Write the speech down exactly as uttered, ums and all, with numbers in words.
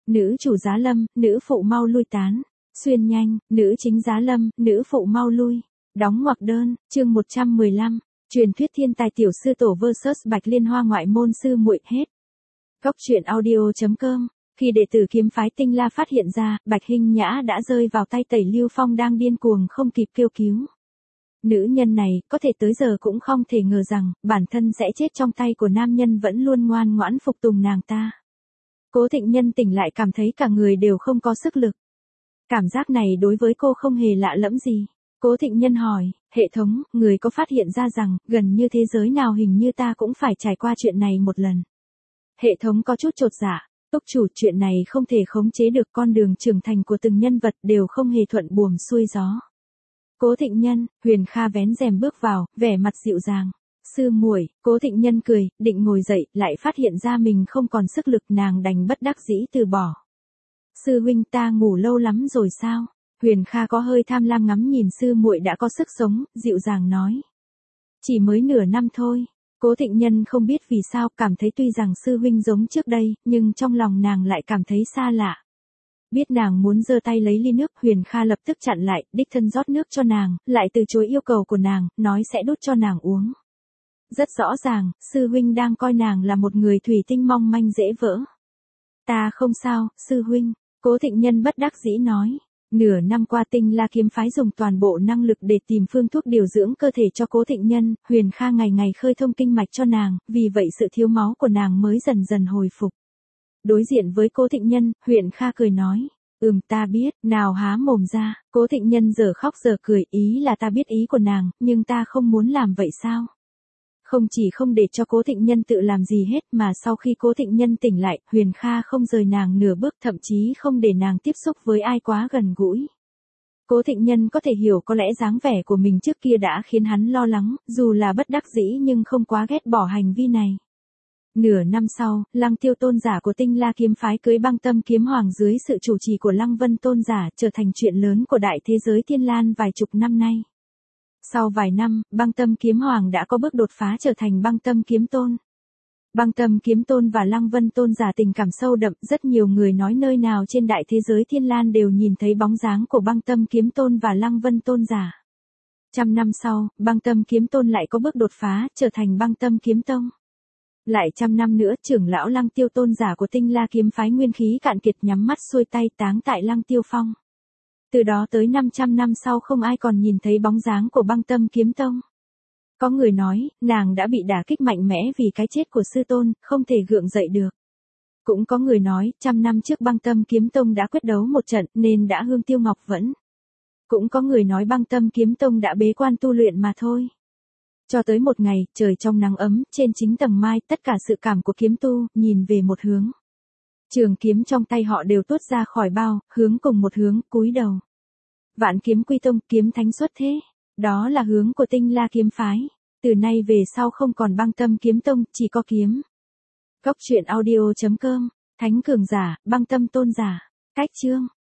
Nữ chủ giá lâm, nữ phụ mau lui tán. Xuyên nhanh, nữ chính giá lâm, nữ phụ mau lui. Đóng ngoặc đơn, chương một trăm mười lăm. Truyền thuyết thiên tài tiểu sư tổ versus Bạch Liên Hoa ngoại môn sư muội hết. Góc truyện audio.com. Khi đệ tử kiếm phái Tinh La phát hiện ra, Bạch Hinh Nhã đã rơi vào tay Tẩy Lưu Phong đang điên cuồng không kịp kêu cứu. Nữ nhân này, có thể tới giờ cũng không thể ngờ rằng, bản thân sẽ chết trong tay của nam nhân vẫn luôn ngoan ngoãn phục tùng nàng ta. Cố Thịnh Nhân tỉnh lại cảm thấy cả người đều không có sức lực. Cảm giác này đối với cô không hề lạ lẫm gì. Cố Thịnh Nhân hỏi, hệ thống, người có phát hiện ra rằng, gần như thế giới nào hình như ta cũng phải trải qua chuyện này một lần. Hệ thống có chút chột dạ, túc chủ, chuyện này không thể khống chế được, con đường trưởng thành của từng nhân vật đều không hề thuận buồm xuôi gió. Cố Thịnh Nhân, Huyền Kha vén rèm bước vào, vẻ mặt dịu dàng. Sư muội, Cố Thịnh Nhân cười, định ngồi dậy, lại phát hiện ra mình không còn sức lực, nàng đành bất đắc dĩ từ bỏ. Sư huynh, ta ngủ lâu lắm rồi sao? Huyền Kha có hơi tham lam ngắm nhìn sư muội đã có sức sống, dịu dàng nói. Chỉ mới nửa năm thôi. Cố Thịnh Nhân không biết vì sao cảm thấy tuy rằng sư huynh giống trước đây, nhưng trong lòng nàng lại cảm thấy xa lạ. Biết nàng muốn giơ tay lấy ly nước, Huyền Kha lập tức chặn lại, đích thân rót nước cho nàng, lại từ chối yêu cầu của nàng, nói sẽ đút cho nàng uống. Rất rõ ràng, sư huynh đang coi nàng là một người thủy tinh mong manh dễ vỡ. Ta không sao, sư huynh, Cố Thịnh Nhân bất đắc dĩ nói. Nửa năm qua Tinh La kiếm phái dùng toàn bộ năng lực để tìm phương thuốc điều dưỡng cơ thể cho Cố Thịnh Nhân, Huyền Kha ngày ngày khơi thông kinh mạch cho nàng, vì vậy sự thiếu máu của nàng mới dần dần hồi phục. Đối diện với Cố Thịnh Nhân, Huyền Kha cười nói, ừm ta biết, nào há mồm ra. Cố Thịnh Nhân giờ khóc giờ cười, ý là ta biết ý của nàng, nhưng ta không muốn làm vậy sao? Không chỉ không để cho Cố Thịnh Nhân tự làm gì hết mà sau khi Cố Thịnh Nhân tỉnh lại, Huyền Kha không rời nàng nửa bước, thậm chí không để nàng tiếp xúc với ai quá gần gũi. Cố Thịnh Nhân có thể hiểu có lẽ dáng vẻ của mình trước kia đã khiến hắn lo lắng, dù là bất đắc dĩ nhưng không quá ghét bỏ hành vi này. Nửa năm sau, Lăng Tiêu tôn giả của Tinh La kiếm phái cưới Băng Tâm kiếm hoàng dưới sự chủ trì của Lăng Vân tôn giả, trở thành chuyện lớn của đại thế giới Thiên Lan vài chục năm nay. Sau vài năm, Băng Tâm kiếm hoàng đã có bước đột phá trở thành Băng Tâm kiếm tôn. Băng Tâm kiếm tôn và Lăng Vân tôn giả tình cảm sâu đậm, rất nhiều người nói nơi nào trên đại thế giới Thiên Lan đều nhìn thấy bóng dáng của Băng Tâm kiếm tôn và Lăng Vân tôn giả. Trăm năm sau, Băng Tâm kiếm tôn lại có bước đột phá, trở thành Băng Tâm kiếm tông. Lại trăm năm nữa, trưởng lão Lăng Tiêu tôn giả của Tinh La kiếm phái nguyên khí cạn kiệt nhắm mắt xuôi tay táng tại Lăng Tiêu phong. Từ đó tới năm trăm năm sau không ai còn nhìn thấy bóng dáng của Băng Tâm kiếm tông. Có người nói, nàng đã bị đả kích mạnh mẽ vì cái chết của sư tôn, không thể gượng dậy được. Cũng có người nói, trăm năm trước Băng Tâm kiếm tông đã quyết đấu một trận nên đã hương tiêu ngọc vẫn. Cũng có người nói Băng Tâm kiếm tông đã bế quan tu luyện mà thôi. Cho tới một ngày, trời trong nắng ấm, trên chính tầng mai, tất cả sự cảm của kiếm tu, nhìn về một hướng. Trường kiếm trong tay họ đều tuốt ra khỏi bao, hướng cùng một hướng, cúi đầu. Vạn kiếm quy tông, kiếm thánh xuất thế. Đó là hướng của Tinh La kiếm phái. Từ nay về sau không còn Băng Tâm kiếm tông, chỉ có kiếm. Góc truyện audio.com. Thánh cường giả, Băng Tâm tôn giả. Cách chương.